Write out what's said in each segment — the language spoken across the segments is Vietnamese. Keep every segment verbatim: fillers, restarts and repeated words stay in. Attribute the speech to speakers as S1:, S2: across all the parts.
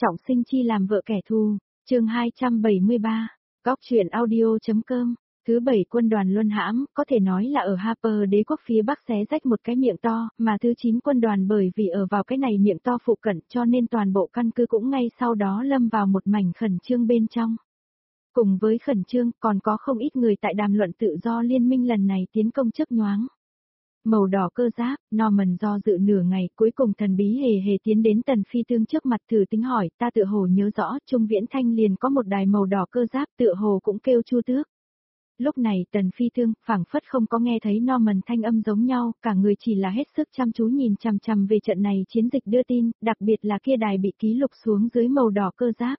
S1: Trọng sinh chi làm vợ kẻ thù, chương hai trăm bảy mươi ba, góc truyện audio.com, thứ bảy quân đoàn luân hãm, có thể nói là ở Harper đế quốc phía Bắc xé rách một cái miệng to, mà thứ chín quân đoàn bởi vì ở vào cái này miệng to phụ cận cho nên toàn bộ căn cứ cũng ngay sau đó lâm vào một mảnh khẩn trương bên trong. Cùng với khẩn trương còn có không ít người tại đàm luận tự do liên minh lần này tiến công chớp nhoáng. Màu đỏ cơ giáp, Norman do dự nửa ngày cuối cùng thần bí hề hề tiến đến Tần Phi Tương trước mặt thử tính hỏi ta tự hồ nhớ rõ Trung Viễn Thanh liền có một đài màu đỏ cơ giáp tự hồ cũng kêu Chu Tước. Lúc này Tần Phi Tương phảng phất không có nghe thấy Norman thanh âm giống nhau, cả người chỉ là hết sức chăm chú nhìn chằm chằm về trận này chiến dịch đưa tin, đặc biệt là kia đài bị ký lục xuống dưới màu đỏ cơ giáp.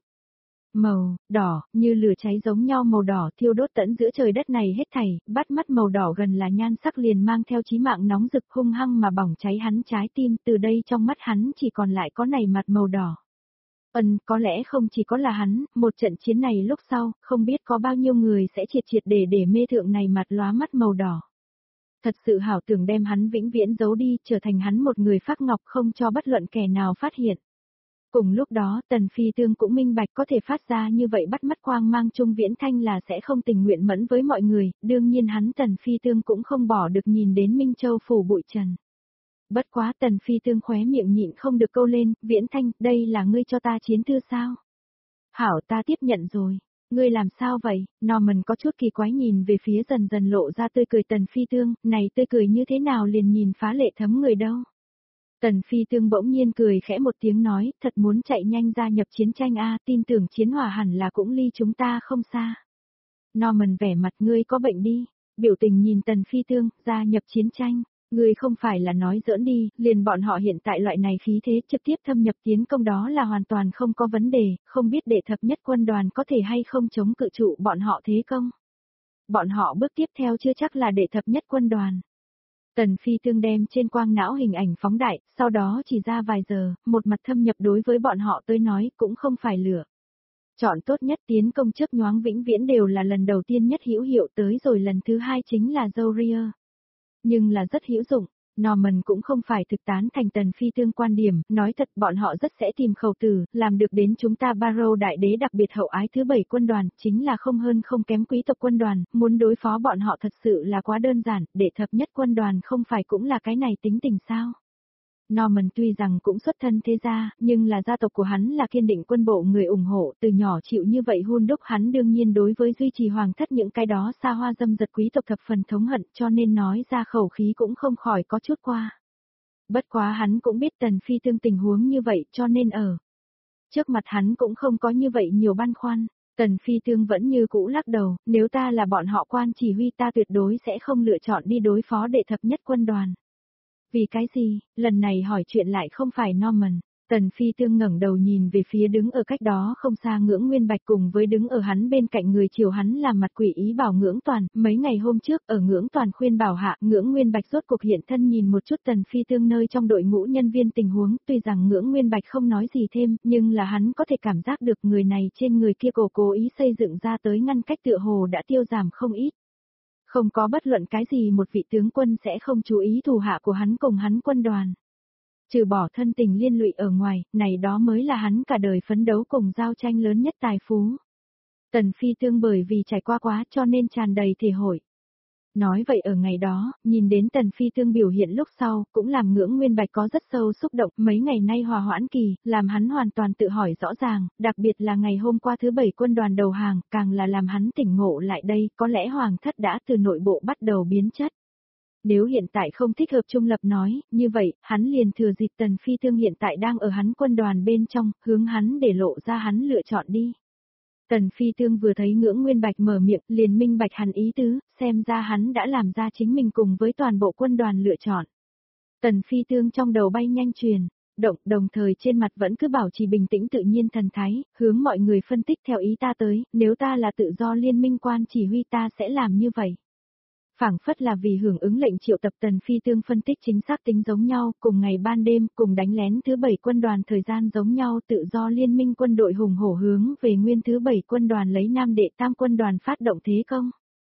S1: Màu, đỏ, như lửa cháy giống nhau màu đỏ thiêu đốt tận giữa trời đất này hết thảy, bắt mắt màu đỏ gần là nhan sắc liền mang theo chí mạng nóng rực hung hăng mà bỏng cháy hắn trái tim, từ đây trong mắt hắn chỉ còn lại có này mặt màu đỏ. Ân, có lẽ không chỉ có là hắn, một trận chiến này lúc sau, không biết có bao nhiêu người sẽ triệt triệt để để mê thượng này mặt lóa mắt màu đỏ. Thật sự hảo tưởng đem hắn vĩnh viễn giấu đi, trở thành hắn một người phát ngọc không cho bất luận kẻ nào phát hiện. Cùng lúc đó Tần Phi Tương cũng minh bạch có thể phát ra như vậy bắt mắt quang mang Trung Viễn Thanh là sẽ không tình nguyện mẫn với mọi người, đương nhiên hắn Tần Phi Tương cũng không bỏ được nhìn đến Minh Châu phủ bụi trần. Bất quá Tần Phi Tương khóe miệng nhịn không được câu lên, Viễn Thanh, đây là ngươi cho ta chiến thư sao? Hảo ta tiếp nhận rồi, ngươi làm sao vậy? Norman có chút kỳ quái nhìn về phía dần dần lộ ra tươi cười Tần Phi Tương, này tươi cười như thế nào liền nhìn phá lệ thấm người đâu. Tần Phi Tương bỗng nhiên cười khẽ một tiếng nói, thật muốn chạy nhanh gia nhập chiến tranh a, tin tưởng chiến hỏa hẳn là cũng ly chúng ta không xa. Norman vẻ mặt ngươi có bệnh đi, biểu tình nhìn Tần Phi Tương, gia nhập chiến tranh, ngươi không phải là nói giỡn đi, liền bọn họ hiện tại loại này khí thế trực tiếp thâm nhập tiến công đó là hoàn toàn không có vấn đề, không biết đệ thập nhất quân đoàn có thể hay không chống cự trụ bọn họ thế công. Bọn họ bước tiếp theo chưa chắc là đệ thập nhất quân đoàn. Tần Phi Tương đem trên quang não hình ảnh phóng đại, sau đó chỉ ra vài giờ, một mặt thâm nhập đối với bọn họ tới nói cũng không phải lửa. Chọn tốt nhất tiến công trước nhoáng vĩnh viễn đều là lần đầu tiên nhất hữu hiệu tới rồi lần thứ hai chính là Zoria. Nhưng là rất hữu dụng, Norman cũng không phải thực tán thành Tần Phi Tương quan điểm, nói thật bọn họ rất sẽ tìm khẩu tử, làm được đến chúng ta Barrow đại đế đặc biệt hậu ái thứ bảy quân đoàn, chính là không hơn không kém quý tộc quân đoàn, muốn đối phó bọn họ thật sự là quá đơn giản, để thập nhất quân đoàn không phải cũng là cái này tính tình sao. Norman tuy rằng cũng xuất thân thế gia, nhưng là gia tộc của hắn là kiên định quân bộ người ủng hộ, từ nhỏ chịu như vậy hun đúc hắn đương nhiên đối với duy trì hoàng thất những cái đó xa hoa dâm dật quý tộc thập phần thống hận cho nên nói ra khẩu khí cũng không khỏi có chút qua. Bất quá hắn cũng biết Tần Phi Tương tình huống như vậy cho nên ở trước mặt hắn cũng không có như vậy nhiều băn khoăn. Tần Phi Tương vẫn như cũ lắc đầu, nếu ta là bọn họ quan chỉ huy ta tuyệt đối sẽ không lựa chọn đi đối phó đệ thập nhất quân đoàn. Vì cái gì, lần này hỏi chuyện lại không phải Norman. Tần Phi Tương ngẩng đầu nhìn về phía đứng ở cách đó không xa Ngưỡng Nguyên Bạch cùng với đứng ở hắn bên cạnh người chiều hắn làm mặt quỷ ý bảo Ngưỡng Toàn, mấy ngày hôm trước ở Ngưỡng Toàn khuyên bảo hạ, Ngưỡng Nguyên Bạch rốt cuộc hiện thân nhìn một chút Tần Phi Tương nơi trong đội ngũ nhân viên tình huống, tuy rằng Ngưỡng Nguyên Bạch không nói gì thêm, nhưng là hắn có thể cảm giác được người này trên người kia cổ cố ý xây dựng ra tới ngăn cách tựa hồ đã tiêu giảm không ít. Không có bất luận cái gì một vị tướng quân sẽ không chú ý thủ hạ của hắn cùng hắn quân đoàn. Trừ bỏ thân tình liên lụy ở ngoài, này đó mới là hắn cả đời phấn đấu cùng giao tranh lớn nhất tài phú. Tần Phi Tương bởi vì trải qua quá cho nên tràn đầy thể hội. Nói vậy ở ngày đó, nhìn đến Tần Phi Tương biểu hiện lúc sau, cũng làm Ngưỡng Nguyên Bạch có rất sâu xúc động, mấy ngày nay hòa hoãn kỳ, làm hắn hoàn toàn tự hỏi rõ ràng, đặc biệt là ngày hôm qua thứ bảy quân đoàn đầu hàng, càng là làm hắn tỉnh ngộ lại đây, có lẽ hoàng thất đã từ nội bộ bắt đầu biến chất. Nếu hiện tại không thích hợp trung lập nói, như vậy, hắn liền thừa dịp Tần Phi Tương hiện tại đang ở hắn quân đoàn bên trong, hướng hắn để lộ ra hắn lựa chọn đi. Tần Phi Tương vừa thấy Ngưỡng Nguyên Bạch mở miệng, liền minh bạch hắn ý tứ, xem ra hắn đã làm ra chính mình cùng với toàn bộ quân đoàn lựa chọn. Tần Phi Tương trong đầu bay nhanh truyền, động, đồng thời trên mặt vẫn cứ bảo trì bình tĩnh tự nhiên thần thái, hướng mọi người phân tích theo ý ta tới, nếu ta là tự do liên minh quan chỉ huy ta sẽ làm như vậy. Phảng phất là vì hưởng ứng lệnh triệu tập Tần Phi Tương phân tích chính xác tính giống nhau, cùng ngày ban đêm, cùng đánh lén thứ bảy quân đoàn thời gian giống nhau tự do liên minh quân đội hùng hổ hướng về nguyên thứ bảy quân đoàn lấy nam đệ tam quân đoàn phát động thế công.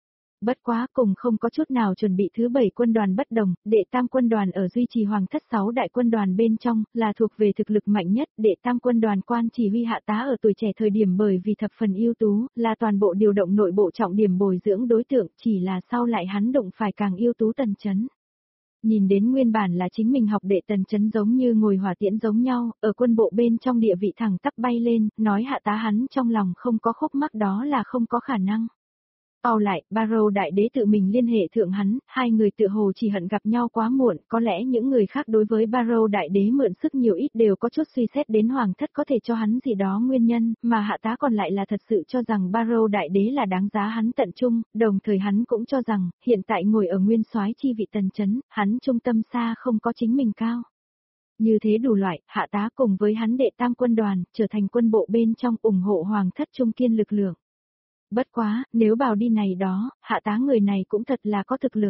S1: Bất quá cùng không có chút nào chuẩn bị thứ bảy quân đoàn bất đồng, đệ tam quân đoàn ở duy trì hoàng thất sáu đại quân đoàn bên trong, là thuộc về thực lực mạnh nhất, đệ tam quân đoàn quan chỉ huy hạ tá ở tuổi trẻ thời điểm bởi vì thập phần ưu tú, là toàn bộ điều động nội bộ trọng điểm bồi dưỡng đối tượng, chỉ là sau lại hắn đụng phải càng ưu tú Tần Chấn. Nhìn đến nguyên bản là chính mình học đệ Tần Chấn giống như ngồi hỏa tiễn giống nhau, ở quân bộ bên trong địa vị thẳng tắp bay lên, nói hạ tá hắn trong lòng không có khúc mắc đó là không có khả năng. Sau lại, Barrow đại đế tự mình liên hệ thượng hắn, hai người tự hồ chỉ hận gặp nhau quá muộn, có lẽ những người khác đối với Barrow đại đế mượn sức nhiều ít đều có chút suy xét đến hoàng thất có thể cho hắn gì đó nguyên nhân, mà hạ tá còn lại là thật sự cho rằng Barrow đại đế là đáng giá hắn tận trung, đồng thời hắn cũng cho rằng, hiện tại ngồi ở nguyên soái chi vị Tần Chấn, hắn trung tâm xa không có chính mình cao. Như thế đủ loại, hạ tá cùng với hắn đệ tam quân đoàn, trở thành quân bộ bên trong ủng hộ hoàng thất trung kiên lực lượng. Bất quá, nếu bảo đi này đó, hạ tá người này cũng thật là có thực lực.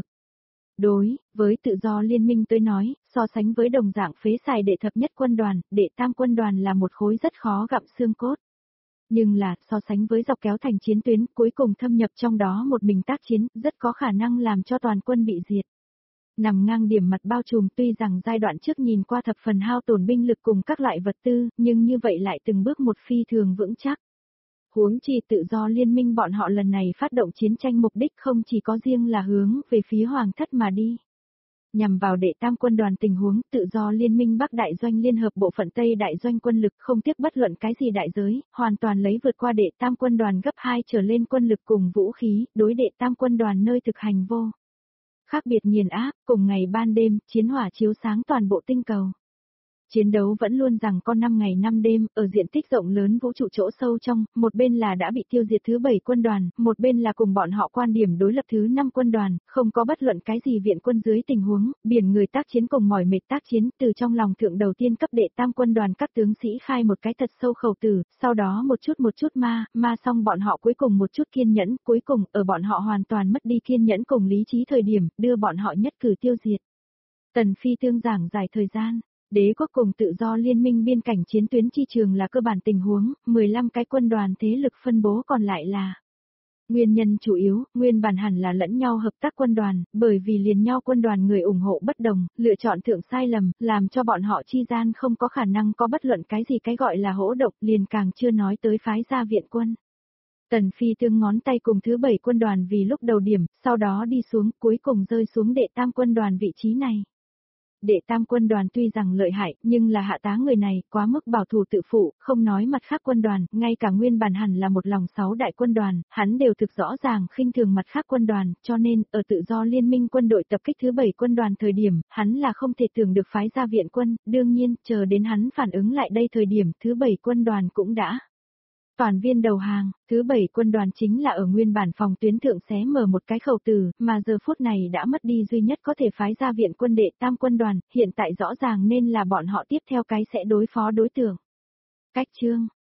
S1: Đối, với tự do liên minh tới nói, so sánh với đồng dạng phế xài đệ thập nhất quân đoàn, đệ tam quân đoàn là một khối rất khó gặm xương cốt. Nhưng là, so sánh với dọc kéo thành chiến tuyến, cuối cùng thâm nhập trong đó một mình tác chiến, rất có khả năng làm cho toàn quân bị diệt. Nằm ngang điểm mặt bao trùm tuy rằng giai đoạn trước nhìn qua thập phần hao tổn binh lực cùng các loại vật tư, nhưng như vậy lại từng bước một phi thường vững chắc. Huống chi tự do liên minh bọn họ lần này phát động chiến tranh mục đích không chỉ có riêng là hướng về phía hoàng thất mà đi. Nhằm vào đệ tam quân đoàn tình huống tự do liên minh Bắc Đại Doanh Liên hợp bộ phận Tây Đại Doanh quân lực không tiếc bất luận cái gì đại giới, hoàn toàn lấy vượt qua đệ tam quân đoàn gấp hai trở lên quân lực cùng vũ khí, đối đệ tam quân đoàn nơi thực hành vô. Khác biệt nghiền áp, cùng ngày ban đêm, chiến hỏa chiếu sáng toàn bộ tinh cầu. Chiến đấu vẫn luôn rằng có năm ngày năm đêm, ở diện tích rộng lớn vũ trụ chỗ sâu trong, một bên là đã bị tiêu diệt thứ bảy quân đoàn, một bên là cùng bọn họ quan điểm đối lập thứ năm quân đoàn, không có bất luận cái gì viện quân dưới tình huống, biển người tác chiến cùng mỏi mệt tác chiến, từ trong lòng thượng đầu tiên cấp đệ tam quân đoàn các tướng sĩ khai một cái thật sâu khẩu tử, sau đó một chút một chút ma, ma xong bọn họ cuối cùng một chút kiên nhẫn, cuối cùng, ở bọn họ hoàn toàn mất đi kiên nhẫn cùng lý trí thời điểm, đưa bọn họ nhất cử tiêu diệt. Tần Phi tương giảng dài thời gian. Đế quốc cùng tự do liên minh biên cảnh chiến tuyến chi trường là cơ bản tình huống, mười lăm cái quân đoàn thế lực phân bố còn lại là. Nguyên nhân chủ yếu, nguyên bản hẳn là lẫn nhau hợp tác quân đoàn, bởi vì liền nhau quân đoàn người ủng hộ bất đồng, lựa chọn thượng sai lầm, làm cho bọn họ chi gian không có khả năng có bất luận cái gì cái gọi là hỗ động, liền càng chưa nói tới phái ra viện quân. Tần Phi tương ngón tay cùng thứ bảy quân đoàn vì lúc đầu điểm, sau đó đi xuống, cuối cùng rơi xuống đệ tam quân đoàn vị trí này. Đệ tam quân đoàn tuy rằng lợi hại, nhưng là hạ tá người này quá mức bảo thủ tự phụ, không nói mặt khác quân đoàn, ngay cả nguyên bản hẳn là một lòng sáu đại quân đoàn, hắn đều thực rõ ràng khinh thường mặt khác quân đoàn, cho nên, ở tự do liên minh quân đội tập kích thứ bảy quân đoàn thời điểm, hắn là không thể tưởng được phái ra viện quân, đương nhiên, chờ đến hắn phản ứng lại đây thời điểm, thứ bảy quân đoàn cũng đã. Toàn viên đầu hàng, thứ bảy quân đoàn chính là ở nguyên bản phòng tuyến thượng xé mở một cái khẩu tử, mà giờ phút này đã mất đi duy nhất có thể phái ra viện quân đệ tam quân đoàn, hiện tại rõ ràng nên là bọn họ tiếp theo cái sẽ đối phó đối tượng. Cách chương